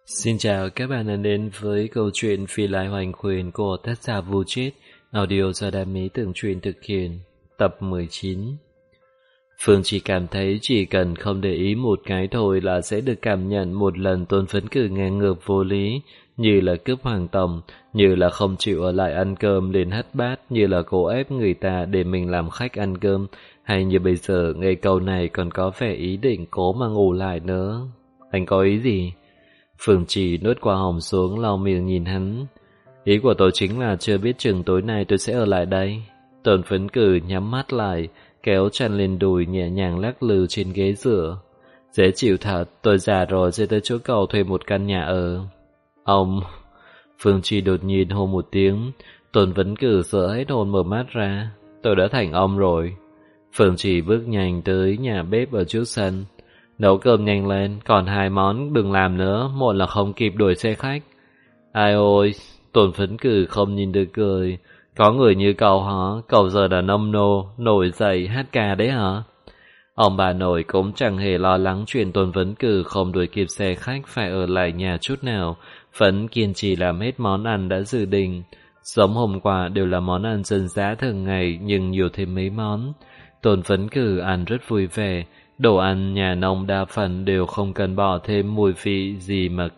Xin chào các bạn đã đến với câu chuyện Phi Lai Hoành Khuyển của tác giả Vu Chết, audio do Đam Mí Tưởng Truyện thực hiện, tập 19. Phương chỉ cảm thấy chỉ cần không để ý một cái thôi là sẽ được cảm nhận một lần Tôn Phấn Cử ngang ngược vô lý, như là cướp hoàng tòng, như là không chịu ở lại ăn cơm đến hất bát, như là cố ép người ta để mình làm khách ăn cơm, hay như bây giờ nghe câu này còn có vẻ ý định cố mà ngủ lại nữa. Anh có ý gì? Phương Trì nuốt quả hồng xuống, lau miệng nhìn hắn. Ý của tôi chính là chưa biết chừng tối nay tôi sẽ ở lại đây. Tôn Phấn Cử nhắm mắt lại, kéo chăn lên đùi nhẹ nhàng lắc lư trên ghế dựa. Dễ chịu thật, tôi già rồi sẽ tới chỗ cậu thuê một căn nhà ở. Ông... Phương Trì đột nhiên hô một tiếng. Tôn Phấn Cử sợ hết hồn mở mắt ra. Tôi đã thành ông rồi. Phương Trì bước nhanh tới nhà bếp ở trước sân. Nấu cơm nhanh lên, còn 2 món đừng làm nữa, một là không kịp đuổi xe khách. Ai ôi, Tôn Phấn Cử không nhìn được cười. Có người như cậu hả? Cậu giờ đã nông nô, nổi dậy hát ca đấy hả? Ông bà nội cũng chẳng hề lo lắng chuyện Tôn Phấn Cử không đuổi kịp xe khách phải ở lại nhà chút nào, vẫn kiên trì làm hết món ăn đã dự định. Giống hôm qua đều là món ăn dân dã thường ngày nhưng nhiều thêm mấy món. Tôn Phấn Cử ăn rất vui vẻ. Đồ ăn nhà nông đa phần đều không cần bỏ thêm mùi vị gì mà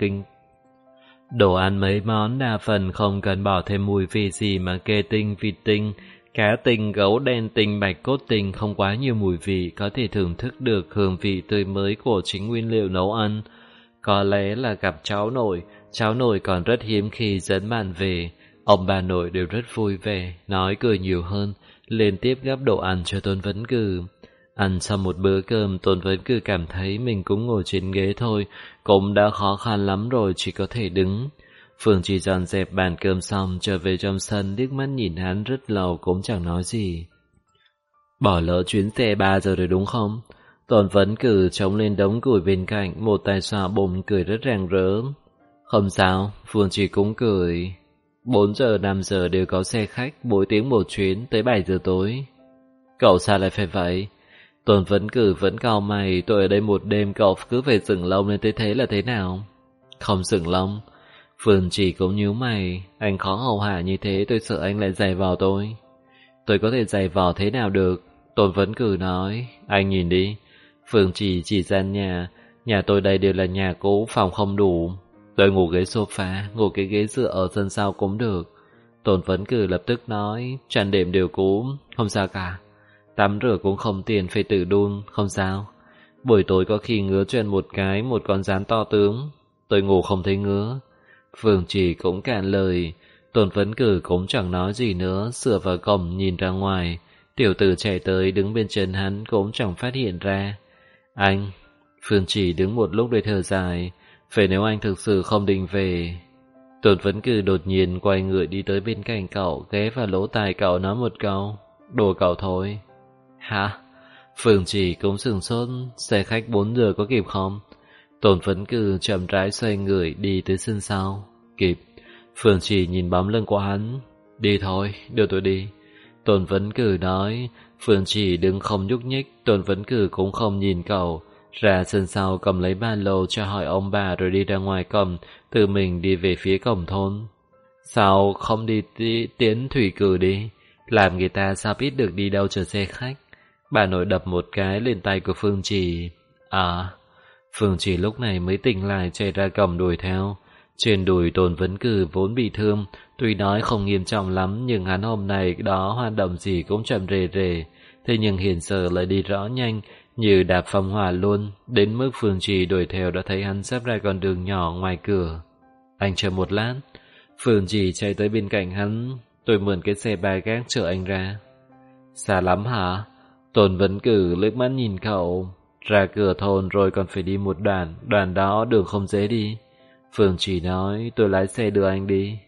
Đồ ăn mấy món đa phần không cần bỏ thêm mùi vị gì mà kê tinh, vịt tinh, cá tinh, gấu đen tinh, bạch cốt tinh không quá nhiều mùi vị, có thể thưởng thức được hương vị tươi mới của chính nguyên liệu nấu ăn. Có lẽ là gặp cháu nội còn rất hiếm khi dẫn bạn về. Ông bà nội đều rất vui vẻ, nói cười nhiều hơn, liên tiếp gắp đồ ăn cho Tôn Phấn Cử. Ăn xong một bữa cơm, Tôn Phấn Cử cảm thấy mình cũng ngồi trên ghế thôi, cũng đã khó khăn lắm rồi, chỉ có thể đứng. Phương chỉ dọn dẹp bàn cơm xong, trở về trong sân, liếc mắt nhìn hắn rất lâu cũng chẳng nói gì. Bỏ lỡ chuyến xe 3 giờ rồi đúng không? Tôn Phấn Cử chống lên đống củi bên cạnh, một tay xoa bụng cười rất rạng rỡ. Không sao, Phương chỉ cũng cười. 4 giờ 5 giờ đều có xe khách, mỗi tiếng một chuyến, tới 7 giờ tối. Cậu sao lại phải vậy? Tôn Phấn Cử vẫn cau mày, tôi ở đây một đêm cậu cứ phải dựng lông nên tôi thấy là thế nào? Không dựng lông. Phương chỉ cũng nhíu mày, anh khó hầu hạ như thế tôi sợ anh lại giày vào tôi. Tôi có thể giày vào thế nào được? Tôn Phấn Cử nói, anh nhìn đi. Phương chỉ gian nhà tôi đây đều là nhà cũ, phòng không đủ. Tôi ngủ ghế sofa, ngủ cái ghế dựa ở sân sau cũng được. Tôn Phấn Cử lập tức nói, chăn đệm đều cũ, không sao cả. Tắm rửa cũng không tiền phải tự đun, không sao. Buổi tối có khi ngứa chân một con rán to tướng. Tôi ngủ không thấy ngứa. Phương Chỉ cũng cạn lời. Tôn Phấn Cử cũng chẳng nói gì nữa, sửa vào cổng nhìn ra ngoài. Tiểu tử chạy tới đứng bên chân hắn cũng chẳng phát hiện ra. Anh. Phương Chỉ đứng một lúc để thở dài. Phải nếu anh thực sự không định về. Tôn Phấn Cử đột nhiên quay người đi tới bên cạnh cậu, ghé vào lỗ tai cậu nói một câu. Đùa cậu thôi. Hả? Phương Chỉ cũng sửng sốt. Xe khách 4 giờ có kịp không? Tôn Phấn Cử chậm rãi xoay người đi tới sân sau. Kịp. Phương Chỉ nhìn bóng lưng của hắn. Đi thôi, đưa tôi đi. Tôn Phấn Cử nói. Phương Chỉ đứng không nhúc nhích. Tôn Phấn Cử cũng không nhìn cậu. Ra sân sau cầm lấy ba lô cho hỏi ông bà rồi đi ra ngoài cổng, tự mình đi về phía cổng thôn. Sao không đi tiến Thủy Cử đi? Làm người ta sao biết được đi đâu chờ xe khách? Bà nội đập một cái lên tay của Phương Chỉ. À, Phương Chỉ lúc này mới tỉnh lại chạy ra cổng đuổi theo. Trên đùi Tôn Phấn Cử vốn bị thương, tuy nói không nghiêm trọng lắm nhưng hắn hôm nay đó hoạt động gì cũng chậm rề rề. Thế nhưng hiện giờ lại đi rõ nhanh, như đạp phong hỏa luôn, đến mức Phương Chỉ đuổi theo đã thấy hắn sắp ra con đường nhỏ ngoài cửa. Anh chờ một lát. Phương Chỉ chạy tới bên cạnh hắn. Tôi mượn cái xe ba gác chở anh ra. Xa lắm hả? Tôn Phấn Cử liếc mắt nhìn cậu. Ra cửa thôn rồi còn phải đi một đoạn đó đường không dễ đi. Phương Chỉ nói, tôi lái xe đưa anh đi.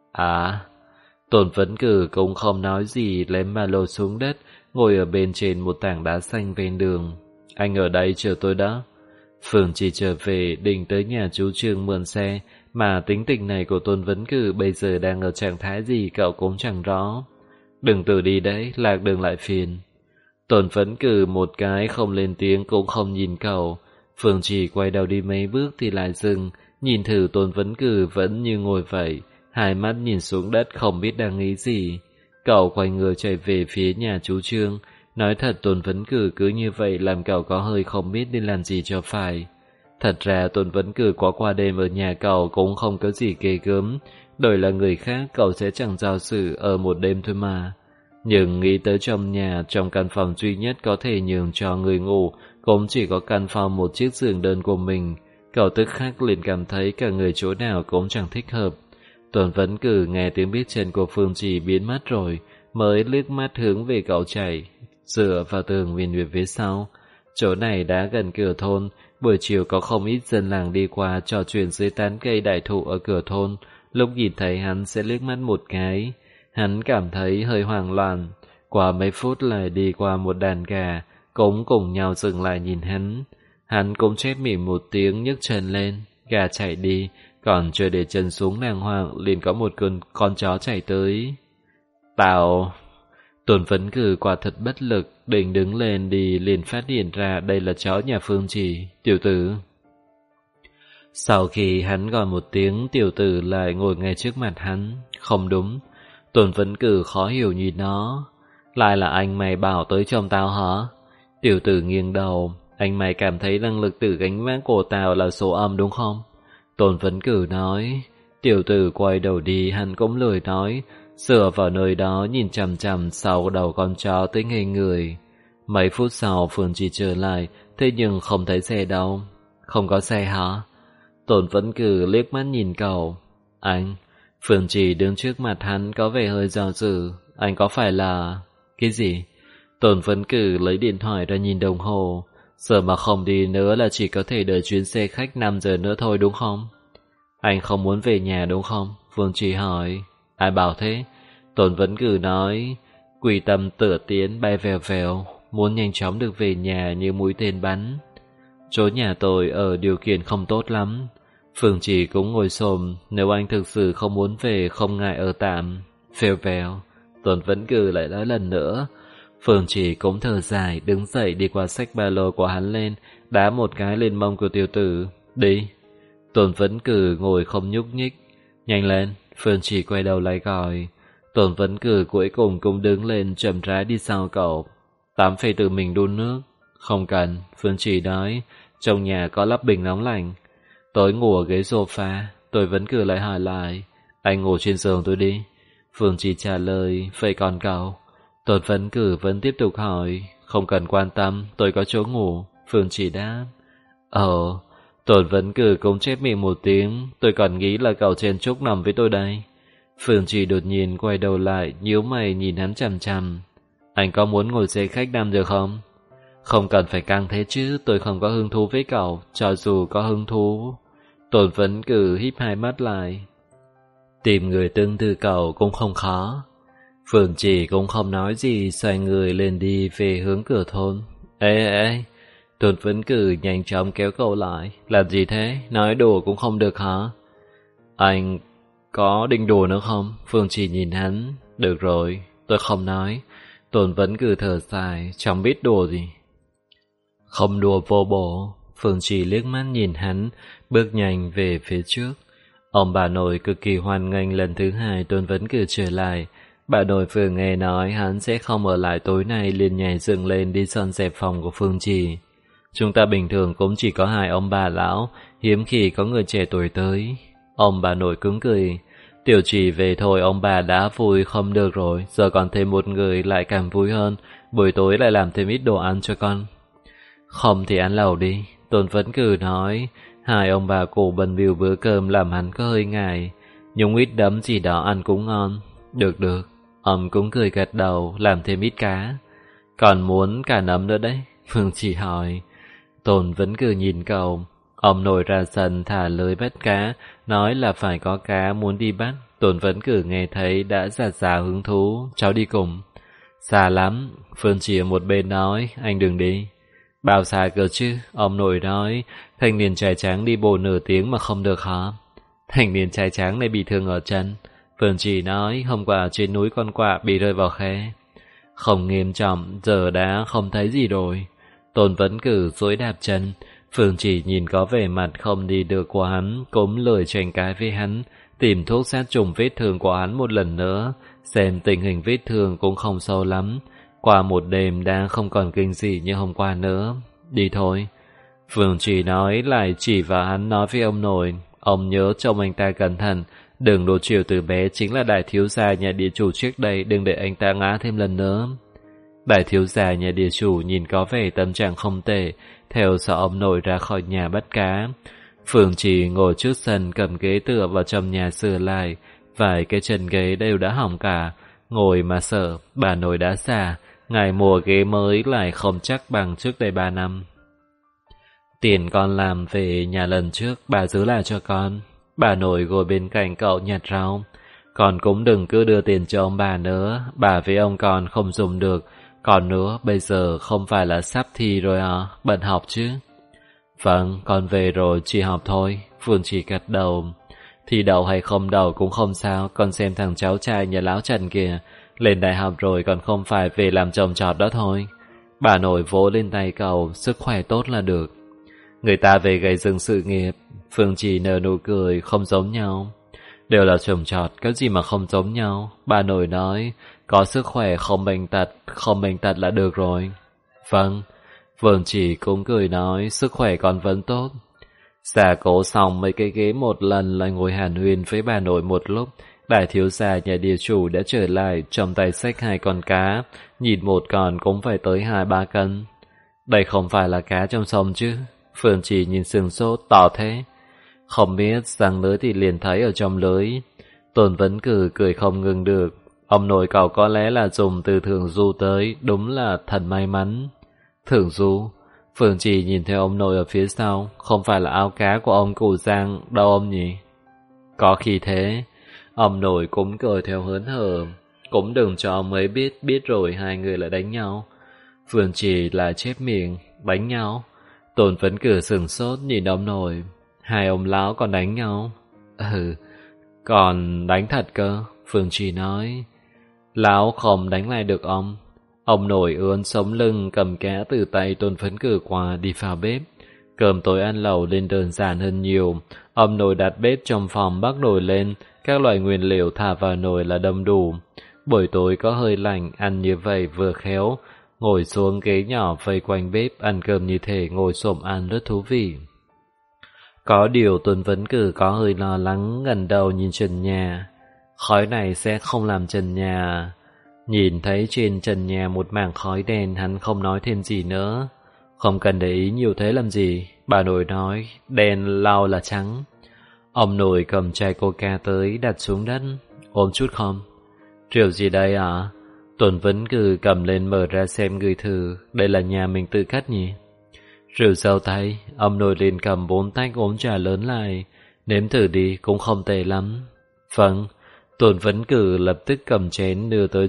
À, Tôn Phấn Cử cũng không nói gì, lém ba lô xuống đất, ngồi ở bên trên một tảng đá xanh ven đường. Anh ở đây chờ tôi đó. Phương Chỉ trở về định tới nhà chú Trương mượn xe, mà tính tình này của Tôn Phấn Cử bây giờ đang ở trạng thái gì cậu cũng chẳng rõ. Đừng tự đi đấy, lạc đường lại phiền. Tôn Phấn Cử một cái không lên tiếng cũng không nhìn cậu. Phương Chỉ quay đầu đi mấy bước thì lại dừng, Nhìn thử Tôn Vấn Cử vẫn như ngồi vậy, hai mắt nhìn xuống đất không biết đang nghĩ gì. Cậu quay người chạy về phía nhà chú Trương. Nói thật Tôn Vấn Cử cứ như vậy làm cậu có hơi không biết nên làm gì cho phải. Thật ra Tôn Vấn Cử có qua đêm ở nhà cậu cũng không có gì ghê gớm. Đổi là người khác cậu sẽ chẳng giao sự ở một đêm thôi mà. Nhưng nghĩ tới trong nhà, trong căn phòng duy nhất có thể nhường cho người ngủ, cũng chỉ có căn phòng một chiếc giường đơn của mình. Cậu tức khắc liền cảm thấy cả người chỗ nào cũng chẳng thích hợp. Tôn Vấn Cử nghe tiếng bước chân của Phương Trì biến mất rồi, mới liếc mắt hướng về cậu chạy, dựa vào tường nhìn về phía sau. Chỗ này đã gần cửa thôn, buổi chiều có không ít dân làng đi qua trò chuyện dưới tán cây đại thụ ở cửa thôn. Lúc nhìn thấy hắn sẽ liếc mắt một cái. Hắn cảm thấy hơi hoang loạn. Qua mấy phút lại đi qua một đàn gà, cũng cùng nhau dừng lại nhìn hắn. Hắn cũng chép mỉm một tiếng nhấc chân lên, gà chạy đi, còn chưa để chân xuống đàng hoàng liền có một con chó chạy tới. Tào! Tôn Vấn Cử quả thật bất lực, định đứng lên đi liền phát hiện ra đây là chó nhà Phương Trì. Tiểu tử! Sau khi hắn gọi một tiếng, tiểu tử lại ngồi ngay trước mặt hắn. Không đúng. Tôn Vấn Cử khó hiểu nhìn nó. Lại là anh mày bảo tới chồng tao hả? Tiểu tử nghiêng đầu. Anh mày cảm thấy năng lực tự gánh vác của tao là số âm đúng không? Tôn Vấn Cử nói. Tiểu tử quay đầu đi, hắn cũng lười nói, dựa vào nơi đó nhìn chằm chằm sau đầu con chó tới ngây người. Mấy phút sau Phương Trì trở lại, thế nhưng không thấy xe đâu. Không có xe hả? Tôn Vấn Cử liếc mắt nhìn cậu. Anh, Phương Trì đứng trước mặt hắn có vẻ hơi do dự. Anh có phải là... Cái gì? Tôn Vấn Cử lấy điện thoại ra nhìn đồng hồ. Giờ mà không đi nữa là chỉ có thể đợi chuyến xe khách 5 giờ nữa thôi đúng không? Anh không muốn về nhà đúng không? Phương Trì hỏi. Ai bảo thế? Tôn Vấn Cử nói. Quỷ tâm tựa tiến bay vèo vèo, muốn nhanh chóng được về nhà như mũi tên bắn. Chỗ nhà tôi ở điều kiện không tốt lắm. Phương Trì cũng ngồi xổm. Nếu anh thực sự không muốn về, không ngại ở tạm. Vèo vèo. Tôn Vấn Cử lại nói lần nữa. Phương Trì cũng thở dài, đứng dậy đi qua xách ba lô của hắn lên, đá một cái lên mông của tiểu tử. Đi. Tôn Vấn Cử ngồi không nhúc nhích. Nhanh lên. Phương Trì quay đầu lại gọi. Tôn Vấn Cử cuối cùng cũng đứng lên, chậm rãi đi sau cậu. Tắm phải tự mình đun nước. Không cần. Phương Trì nói. Trong nhà có lắp bình nóng lạnh. Tối ngủ ở ghế sofa. Tôn Vấn Cử lại hỏi lại. Anh ngủ trên giường tôi đi. Phương Trì trả lời. Vậy còn cậu? Tôn Vấn Cử vẫn tiếp tục hỏi. Không cần quan tâm, tôi có chỗ ngủ. Phương Trì đáp. Tôn Vấn Cử cũng chép miệng một tiếng. Tôi còn nghĩ là cậu chen chúc nằm với tôi đây. Phương Trì đột nhiên quay đầu lại, nhíu mày nhìn hắn chằm chằm. Anh có muốn ngồi xe khách 5 giờ không? Không cần phải căng thế chứ, tôi không có hứng thú với cậu. Cho dù có hứng thú. Tôn Vấn Cử híp hai mắt lại. Tìm người tương tự cậu cũng không khó. Phương Trì cũng không nói gì, xoay người lên đi về hướng cửa thôn. Ê, Tôn Vấn Cử nhanh chóng kéo cậu lại. Làm gì thế? Nói đùa cũng không được hả? Anh có định đùa nữa không? Phương Trì nhìn hắn. Được rồi, tôi không nói. Tôn Vấn Cử thở dài, chẳng biết đùa gì. Không đùa vô bổ. Phương Trì liếc mắt nhìn hắn, bước nhanh về phía trước. Ông bà nội cực kỳ hoan nghênh lần thứ hai Tôn Vấn Cử trở lại. Bà nội vừa nghe nói hắn sẽ không ở lại tối nay liền nhảy dựng lên đi dọn dẹp phòng của Phương Trì. Chúng ta bình thường cũng chỉ có 2 ông bà lão, hiếm khi có người trẻ tuổi tới. Ông bà nội cứng cười. Tiểu Trì về thôi ông bà đã vui không được rồi, giờ còn thêm một người lại càng vui hơn, buổi tối lại làm thêm ít đồ ăn cho con. Không thì ăn lẩu đi, Tôn Vấn Cử nói. 2 ông bà cụ bần bìu bữa cơm làm hắn có hơi ngại, nhúng ít đấm gì đó ăn cũng ngon. Được. Ông cũng cười gật đầu, làm thêm ít cá. Còn muốn cả nấm nữa đấy, Phương Trì hỏi. Tôn Vấn Cử nhìn cậu. Ông nội ra sân thả lưới bắt cá, nói là phải có cá muốn đi bắt. Tôn Vấn Cử nghe thấy đã rạt rào hứng thú. Cháu đi cùng. Xa lắm, Phương Trì ở một bên nói. Anh đừng đi. Bao xa cơ chứ? Ông nội nói. Thanh niên trai tráng đi bộ nửa tiếng mà không được hả? Thanh niên trai tráng này bị thương ở chân. Phương Trì nói. Hôm qua trên núi con quạ bị rơi vào khe. Không nghiêm trọng, giờ đã không thấy gì rồi. Tôn Vấn Cử duỗi đạp chân. Phương Chỉ nhìn có vẻ mặt không đi được của hắn, cũng lười tranh cãi với hắn, tìm thuốc sát trùng vết thương của hắn một lần nữa, xem tình hình vết thương cũng không sâu lắm. Qua một đêm đã không còn kinh dị như hôm qua nữa. Đi thôi. Phương Chỉ nói lại chỉ vào hắn nói với ông nội, ông nhớ trông anh ta cẩn thận, đừng đổ chiều từ bé chính là đại thiếu gia nhà địa chủ trước đây, đừng để anh ta ngã thêm lần nữa. Đại thiếu gia nhà địa chủ nhìn có vẻ tâm trạng không tệ, theo sau ông nội ra khỏi nhà bắt cá. Phương Chỉ ngồi trước sân cầm ghế tựa vào trong nhà sửa lại, vài cái chân ghế đều đã hỏng cả, ngồi mà sợ, bà nội đã già, ngày mua ghế mới lại không chắc bằng trước đây 3 năm. Tiền con làm về nhà lần trước, bà giữ lại cho con. Bà nội ngồi bên cạnh cậu nhặt rau. Con cũng đừng cứ đưa tiền cho ông bà nữa, bà với ông con không dùng được. Còn nữa, bây giờ không phải là sắp thi rồi à, bận học chứ. Vâng, con về rồi, chỉ học thôi. Phương Chỉ gật đầu. Thi đậu hay không đậu cũng không sao, con xem thằng cháu trai nhà lão Trần kìa. Lên đại học rồi còn không phải về làm trồng trọt đó thôi. Bà nội vỗ lên tay cậu, sức khỏe tốt là được. Người ta về gây dựng sự nghiệp. Phương Chỉ nở nụ cười, không giống nhau. Đều là trồng trọt, có gì mà không giống nhau. Bà nội nói, có sức khỏe không bệnh tật là được rồi. Vâng. Phương Chỉ cũng cười nói, sức khỏe con vẫn tốt. Xả cố xong mấy cái ghế một lần, lại ngồi hàn huyên với bà nội một lúc. Đại thiếu gia nhà địa chủ đã trở lại, trong tay xách 2 con cá, nhìn một con cũng phải tới 2-3 cân. Đây không phải là cá trong sông chứ? Phương Chỉ nhìn sừng sốt, tỏ thế. Không biết, sang lưới thì liền thấy ở trong lưới. Tôn Vấn Cử cười không ngừng được. Ông nội cậu có lẽ là dùng từ Thường Du tới, đúng là thật may mắn. Thường Du? Phương Chỉ nhìn theo ông nội ở phía sau, không phải là áo cá của ông cụ Giang đâu ông nhỉ? Có khi thế. Ông nội cũng cười theo hớn hở. Cũng đừng cho ông ấy biết rồi hai người lại đánh nhau. Phương Chỉ lại chép miệng, đánh nhau. Tôn Vấn Cử sừng sốt nhìn ông nội. Hai ông lão còn đánh nhau? Ừ, còn đánh thật cơ, Phương Chỉ nói. Lão không đánh lại được ông. Ông nội ươn sống lưng cầm cá từ tay Tôn Vấn Cử qua đi vào bếp. Cơm tối ăn lẩu lên đơn giản hơn nhiều. Ông nội đặt bếp trong phòng bắc nồi lên, các loại nguyên liệu thả vào nồi là đâm đủ. Buổi tối có hơi lạnh, ăn như vậy vừa khéo. Ngồi xuống ghế nhỏ vây quanh bếp, ăn cơm như thể ngồi xổm ăn rất thú vị. Có điều Tôn Vấn Cử có hơi lo lắng, ngẩng đầu nhìn trần nhà. Khói này sẽ không làm trần nhà. Nhìn thấy trên trần nhà một mảng khói đen, hắn không nói thêm gì nữa. Không cần để ý nhiều thế làm gì, bà nội nói, đen lau là trắng. Ông nội cầm chai coca tới đặt xuống đất. Ôm chút không? Rượu gì đây ạ? Tôn Vấn Cử cầm lên mở ra xem người thử. Đây là nhà mình tự cắt nhỉ? Rượu dâu tây. Ông nội liền cầm 4 tách uống trà lớn lại. Nếm thử đi, cũng không tệ lắm. Vâng. Tôn Vấn Cử lập tức cầm chén đưa tới.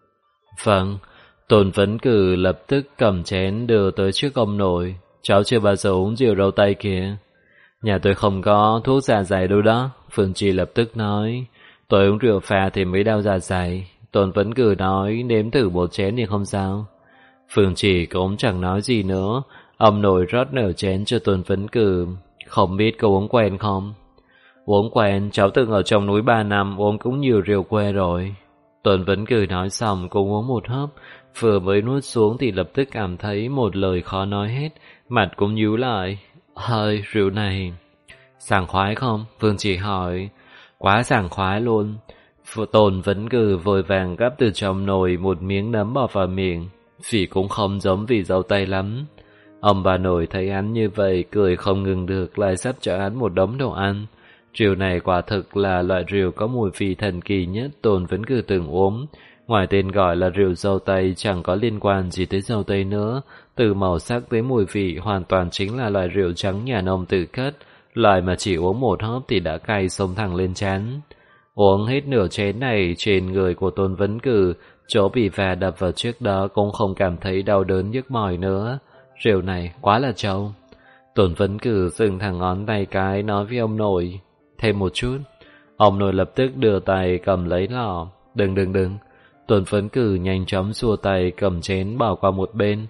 Vâng. Tôn Vấn Cử lập tức cầm chén đưa tới trước ông nội. Cháu chưa bao giờ uống rượu dâu tây kìa. Nhà tôi không có thuốc dạ dày đâu đó. Phương Chỉ lập tức nói. Tôi uống rượu pha thì mới đau dạ dày. Tôn Vấn Cử nói nếm thử 1 chén thì không sao. Phương Chỉ cũng chẳng nói gì nữa. Ông nội rót nửa chén cho Tôn Vấn Cử. Không biết cậu uống quen không? Uống quen, cháu từng ở trong núi 3 năm, uống cũng nhiều rượu quê rồi. Tôn Vấn Cử nói xong cũng uống một hớp. Vừa mới nuốt xuống thì lập tức cảm thấy một lời khó nói hết. Mặt cũng nhíu lại. Hơi, rượu này sảng khoái không? Phương Chỉ hỏi. Quá sảng khoái luôn. Tôn Vấn Cử vội vàng gắp từ trong nồi một miếng nấm bỏ vào miệng. Vị cũng không giống vị dâu tây lắm. Ông bà nội thấy hắn như vậy, cười không ngừng được, lại sắp cho hắn một đống đồ ăn. Rượu này quả thực là loại rượu có mùi vị thần kỳ nhất Tôn Vấn Cử từng uống. Ngoài tên gọi là rượu dâu tây, chẳng có liên quan gì tới dâu tây nữa. Từ màu sắc tới mùi vị, hoàn toàn chính là loại rượu trắng nhà nông tự cất. Loại mà chỉ uống một hớp thì đã cay xông thẳng lên trán. Uống hết nửa chén này, trên người của Tôn Vấn Cử, chỗ bị va đập vào trước đó cũng không cảm thấy đau đớn nhức mỏi nữa. Rượu này quá là trâu. Tôn Vấn Cử dừng thẳng ngón tay cái nói với ông nội. Thêm một chút. Ông nội lập tức đưa tay cầm lấy lọ. Đừng. Tôn Vấn Cử nhanh chóng xua tay cầm chén bỏ qua một bên.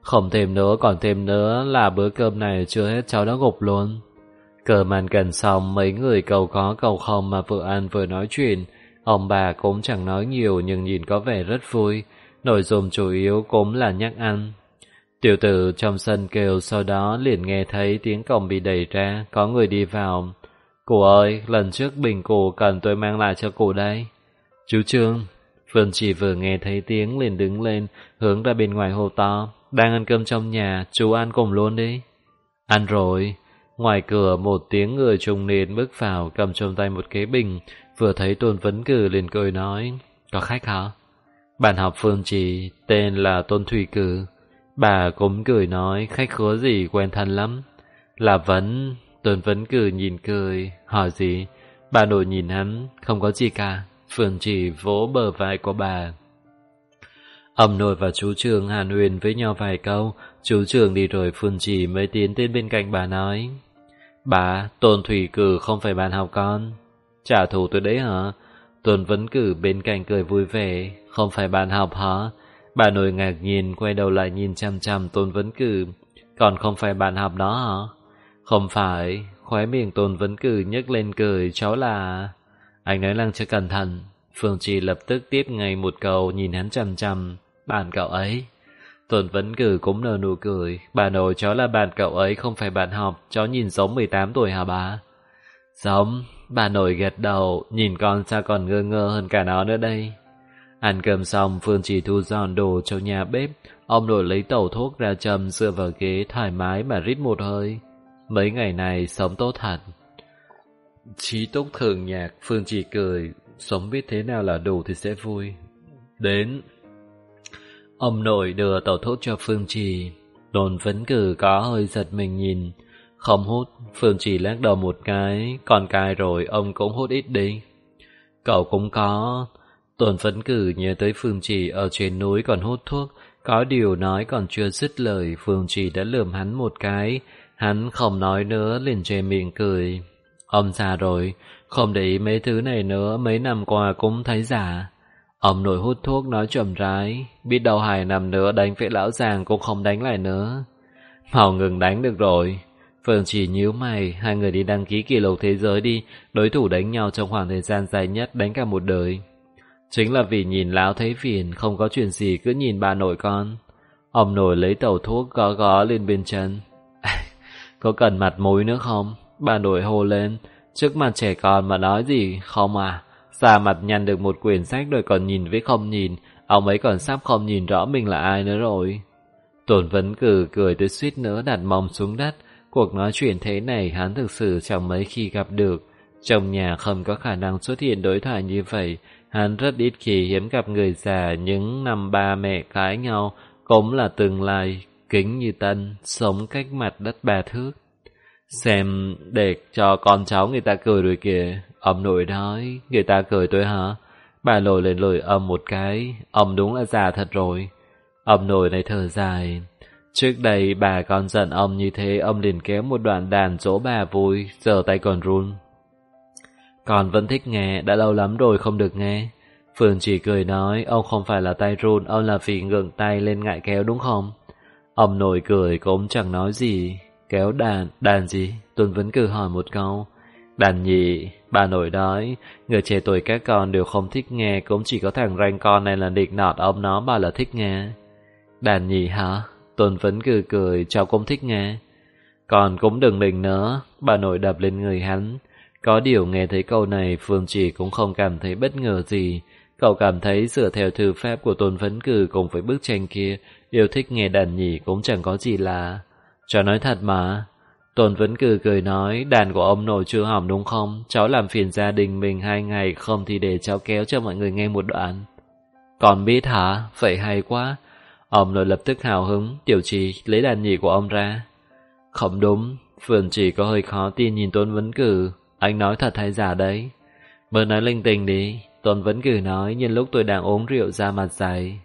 Không thêm nữa, còn thêm nữa là bữa cơm này chưa hết cháu đã gục luôn. Cơm ăn gần xong, mấy người cầu có cầu không mà vừa ăn vừa nói chuyện. Ông bà cũng chẳng nói nhiều nhưng nhìn có vẻ rất vui. Nội dung chủ yếu cũng là nhắc ăn. Tiểu tử trong sân kêu, sau đó liền nghe thấy tiếng cổng bị đẩy ra, có người đi vào. Cụ ơi, lần trước bình cụ cần tôi mang lại cho cụ đây. Chú Trương. Phương Chỉ vừa nghe thấy tiếng liền đứng lên, hướng ra bên ngoài hô to. Đang ăn cơm trong nhà, chú ăn cùng luôn đi. Ăn rồi. Ngoài cửa một tiếng người trung niên bước vào, cầm trong tay một cái bình, vừa thấy Tôn Vấn Cử liền cười nói. Có khách hả? Bạn học Phương Chỉ, tên là Tôn Thủy Cử. Bà cũng cười nói, khách khứa gì quen thân lắm. Là Vấn. Tôn Vấn Cử nhìn cười, hỏi gì? Bà nội nhìn hắn, không có gì cả. Phương Chỉ vỗ bờ vai của bà. Ông nội và chú Trường hàn huyên với nhau vài câu. Chú Trường đi rồi, Phương Chỉ mới tiến đến bên cạnh bà nói. Bà, Tôn Thủy Cử không phải bạn học con. Trả thù tôi đấy hả? Tôn Vấn Cử bên cạnh cười vui vẻ. Không phải bạn học hả? Bà nội ngạc nhiên quay đầu lại nhìn chăm chăm Tôn Vấn Cử. Còn không phải bạn học đó hả? Không phải. Khóe miệng Tôn Vấn Cử nhếch lên cười. Cháu là... Anh nói năng cho cẩn thận. Phương Trì lập tức tiếp ngay một câu, nhìn hắn chăm chăm. Bạn cậu ấy. Tôn Vấn Cử cũng nở nụ cười. Bà nội cháu là bạn cậu ấy, không phải bạn học. Cháu nhìn giống 18 tuổi hả bà? Giống. Bà nội gật đầu. Nhìn con sao còn ngơ ngơ hơn cả nó nữa đây. Ăn cơm xong, Phương Trì thu dọn đồ trong nhà bếp. Ông nội lấy tẩu thuốc ra châm, dựa vào ghế thoải mái mà rít một hơi. Mấy ngày này sống tốt thật. Chí túc thường nhạc. Phương Trì cười. Sống biết thế nào là đủ thì sẽ vui. Đến. Ông nội đưa tẩu thuốc cho Phương Trì. Tôn Vấn Cử có hơi giật mình nhìn. Không hút. Phương Trì lắc đầu một cái. Còn cai rồi, ông cũng hút ít đi. Cậu cũng có. Tôn Vấn Cử nhớ tới Phương Trì ở trên núi còn hút thuốc. Có điều nói còn chưa dứt lời, Phương Trì đã lườm hắn một cái. Hắn không nói nữa, liền che miệng cười. Ông già rồi, không để ý mấy thứ này nữa, mấy năm qua cũng thấy già. Ông nội hút thuốc nói chậm rãi, biết đâu 2 năm nữa đánh với lão giàng cũng không đánh lại nữa. Mau ngừng đánh được rồi. Phương Chỉ nhíu mày, 2 người đi đăng ký kỷ lục thế giới đi, đối thủ đánh nhau trong khoảng thời gian dài nhất, đánh cả một đời. Chính là vì nhìn lão thấy phiền, không có chuyện gì cứ nhìn bà nội con. Ông nội lấy tẩu thuốc gõ gõ lên bên chân. Có cần mặt mũi nữa không? Bà nội hô lên. Trước mặt trẻ con mà nói gì? Không à? Xa mặt nhăn được một quyển sách rồi còn nhìn với không nhìn. Ông ấy còn sắp không nhìn rõ mình là ai nữa rồi. Tôn Vấn Cử cười tới suýt nữa đặt mông xuống đất. Cuộc nói chuyện thế này hắn thực sự chẳng mấy khi gặp được. Trong nhà không có khả năng xuất hiện đối thoại như vậy. Hắn rất ít khi hiếm gặp người già những năm ba mẹ cãi nhau, cũng là tương lai, kính như tân, sống cách mặt đất 3 thước. Xem để cho con cháu người ta cười rồi kìa. Ông nội nói, người ta cười tôi hả? Bà nội lên lời âm một cái, ông đúng là già thật rồi. Ông nội này thở dài. Trước đây bà con giận ông như thế, ông liền kéo một đoạn đàn dỗ bà vui, giờ tay còn run. Con vẫn thích nghe, đã lâu lắm rồi không được nghe. Phương chỉ cười nói, ông không phải là tay run, ông là vì ngượng tay lên ngại kéo đúng không? Ông nội cười cũng chẳng nói gì. Kéo đàn gì? Tôn Vấn Cử hỏi một câu. Đàn nhị. Bà nội nói, người trẻ tuổi các con đều không thích nghe, cũng chỉ có thằng ranh con này là định nọt ông nó bảo là thích nghe. Đàn nhị hả? Tôn Vấn Cử cười, cháu cũng thích nghe. Con cũng đừng định nữa. Bà nội đập lên người hắn. Có điều nghe thấy câu này, Phương Chỉ cũng không cảm thấy bất ngờ gì. Cậu cảm thấy dựa theo thư pháp của Tôn Vấn Cử cùng với bức tranh kia, yêu thích nghe đàn nhị cũng chẳng có gì lạ. Cháu nói thật mà. Tôn Vấn Cử cười nói, đàn của ông nội chưa hỏng đúng không? Cháu làm phiền gia đình mình 2 ngày, không thì để cháu kéo cho mọi người nghe một đoạn. Còn biết hả? Vậy hay quá. Ông nội lập tức hào hứng, Tiểu Trì lấy đàn nhị của ông ra. Không đúng. Phương Chỉ có hơi khó tin nhìn Tôn Vấn Cử. Anh nói thật hay giả đấy? Mới nói linh tinh đi. Tôn Vấn Cử nói, nhân lúc tôi đang uống rượu ra mặt dày.